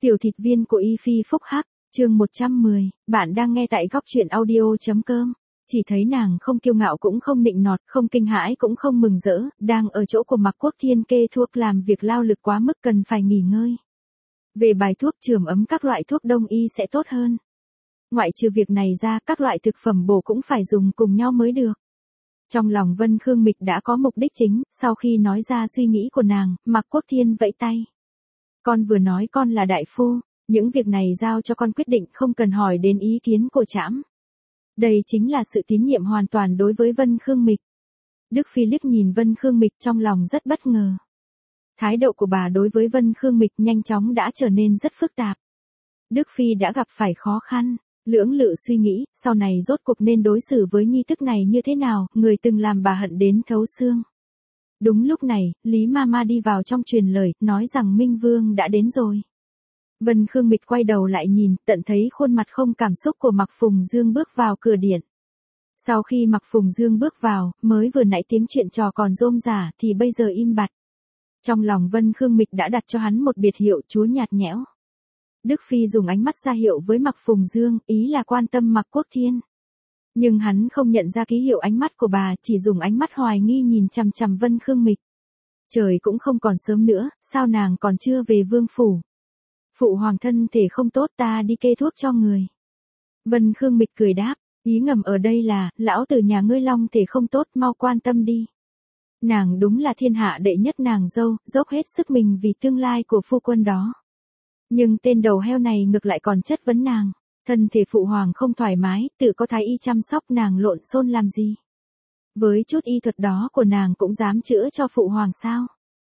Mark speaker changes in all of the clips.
Speaker 1: Tiểu thịt viên của Y Phi phúc hắc, chương 110, bạn đang nghe tại góc truyện audio.com. Chỉ thấy nàng không kiêu ngạo cũng không nịnh nọt, không kinh hãi cũng không mừng rỡ, đang ở chỗ của Mạc Quốc Thiên kê thuốc làm việc lao lực quá mức cần phải nghỉ ngơi. Về bài thuốc chườm ấm các loại thuốc đông y sẽ tốt hơn. Ngoại trừ việc này ra, các loại thực phẩm bổ cũng phải dùng cùng nhau mới được. Trong lòng Vân Khương Mịch đã có mục đích chính, sau khi nói ra suy nghĩ của nàng, Mạc Quốc Thiên vẫy tay. Con vừa nói con là đại phu, những việc này giao cho con quyết định, không cần hỏi đến ý kiến của trẫm. Đây chính là sự tín nhiệm hoàn toàn đối với Vân Khương Mịch. Đức Phi liếc nhìn Vân Khương Mịch trong lòng rất bất ngờ. Thái độ của bà đối với Vân Khương Mịch nhanh chóng đã trở nên rất phức tạp. Đức Phi đã gặp phải khó khăn, lưỡng lự suy nghĩ, sau này rốt cuộc nên đối xử với nhi tức này như thế nào, người từng làm bà hận đến thấu xương. Đúng lúc này, Lý Mama đi vào trong truyền lời, nói rằng Minh Vương đã đến rồi. Vân Khương Mịch quay đầu lại nhìn, tận thấy khuôn mặt không cảm xúc của Mạc Phùng Dương bước vào cửa điện. Sau khi Mạc Phùng Dương bước vào, mới vừa nãy tiếng chuyện trò còn rôm rả thì bây giờ im bặt. Trong lòng Vân Khương Mịch đã đặt cho hắn một biệt hiệu chúa nhạt nhẽo. Đức Phi dùng ánh mắt ra hiệu với Mạc Phùng Dương, ý là quan tâm Mạc Quốc Thiên. Nhưng hắn không nhận ra ký hiệu ánh mắt của bà, chỉ dùng ánh mắt hoài nghi nhìn chằm chằm Vân Khương Mịch. Trời cũng không còn sớm nữa, sao nàng còn chưa về vương phủ? Phụ hoàng thân thể không tốt, ta đi kê thuốc cho người. Vân Khương Mịch cười đáp, ý ngầm ở đây là, lão tử nhà ngươi long thể không tốt, mau quan tâm đi. Nàng đúng là thiên hạ đệ nhất nàng dâu, dốc hết sức mình vì tương lai của phu quân đó. Nhưng tên đầu heo này ngược lại còn chất vấn nàng. Thân thể phụ hoàng không thoải mái, tự có thái y chăm sóc, nàng lộn xôn làm gì? Với chút y thuật đó của nàng cũng dám chữa cho phụ hoàng sao?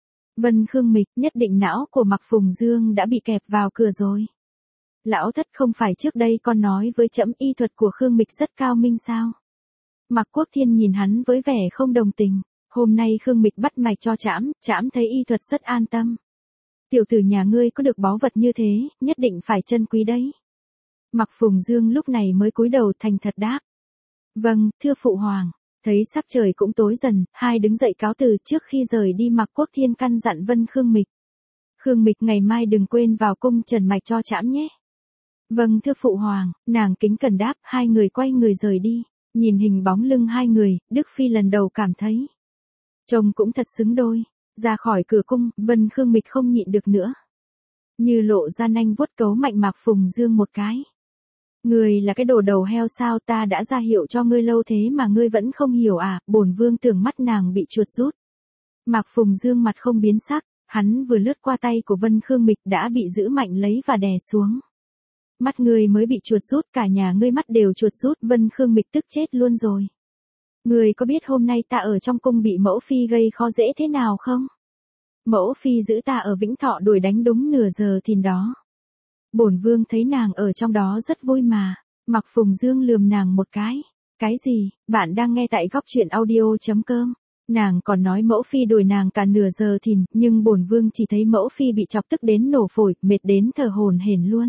Speaker 1: Vân Khương Mịch, nhất định não của Mạc Phùng Dương đã bị kẹp vào cửa rồi. Lão thất, không phải trước đây con nói với trẫm y thuật của Khương Mịch rất cao minh sao? Mạc Quốc Thiên nhìn hắn với vẻ không đồng tình. Hôm nay Khương Mịch bắt mạch cho trẫm thấy y thuật rất an tâm. Tiểu tử nhà ngươi có được báu vật như thế, nhất định phải trân quý đấy. Mạc Phùng Dương lúc này mới cúi đầu thành thật đáp. Vâng, thưa phụ hoàng. Thấy sắc trời cũng tối dần, hai đứng dậy cáo từ. Trước khi rời đi, Mạc Quốc Thiên căn dặn Vân Khương Mịch. Khương Mịch, ngày mai đừng quên vào cung trần mạch cho trẫm nhé. Vâng, thưa phụ hoàng, nàng kính cẩn đáp. Hai người quay người rời đi. Nhìn hình bóng lưng hai người, Đức Phi lần đầu cảm thấy trông cũng thật xứng đôi. Ra khỏi cửa cung, Vân Khương Mịch không nhịn được nữa. Như lộ ra nanh vuốt cấu mạnh Mạc Phùng Dương một cái. Ngươi là cái đồ đầu heo sao, ta đã ra hiệu cho ngươi lâu thế mà ngươi vẫn không hiểu à? Bổn vương tưởng mắt nàng bị chuột rút. Mạc Phùng Dương mặt không biến sắc, hắn vừa lướt qua tay của Vân Khương Mịch đã bị giữ mạnh lấy và đè xuống. Mắt ngươi mới bị chuột rút, cả nhà ngươi mắt đều chuột rút. Vân Khương Mịch tức chết luôn rồi. Ngươi có biết hôm nay ta ở trong cung bị mẫu phi gây khó dễ thế nào không? Mẫu phi giữ ta ở Vĩnh Thọ đuổi đánh đúng nửa giờ thìn đó. Bổn vương thấy nàng ở trong đó rất vui mà. Mạc Phùng Dương lườm nàng một cái. Cái gì? Bạn đang nghe tại góc truyện audio.com. Nàng còn nói mẫu phi đuổi nàng cả nửa giờ thìn, nhưng bổn vương chỉ thấy mẫu phi bị chọc tức đến nổ phổi, mệt đến thở hổn hển luôn.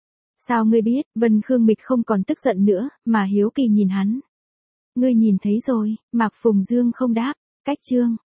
Speaker 1: Sao ngươi biết? Vân Khương Mịch không còn tức giận nữa, mà hiếu kỳ nhìn hắn. Ngươi nhìn thấy rồi. Mạc Phùng Dương không đáp. Cách chương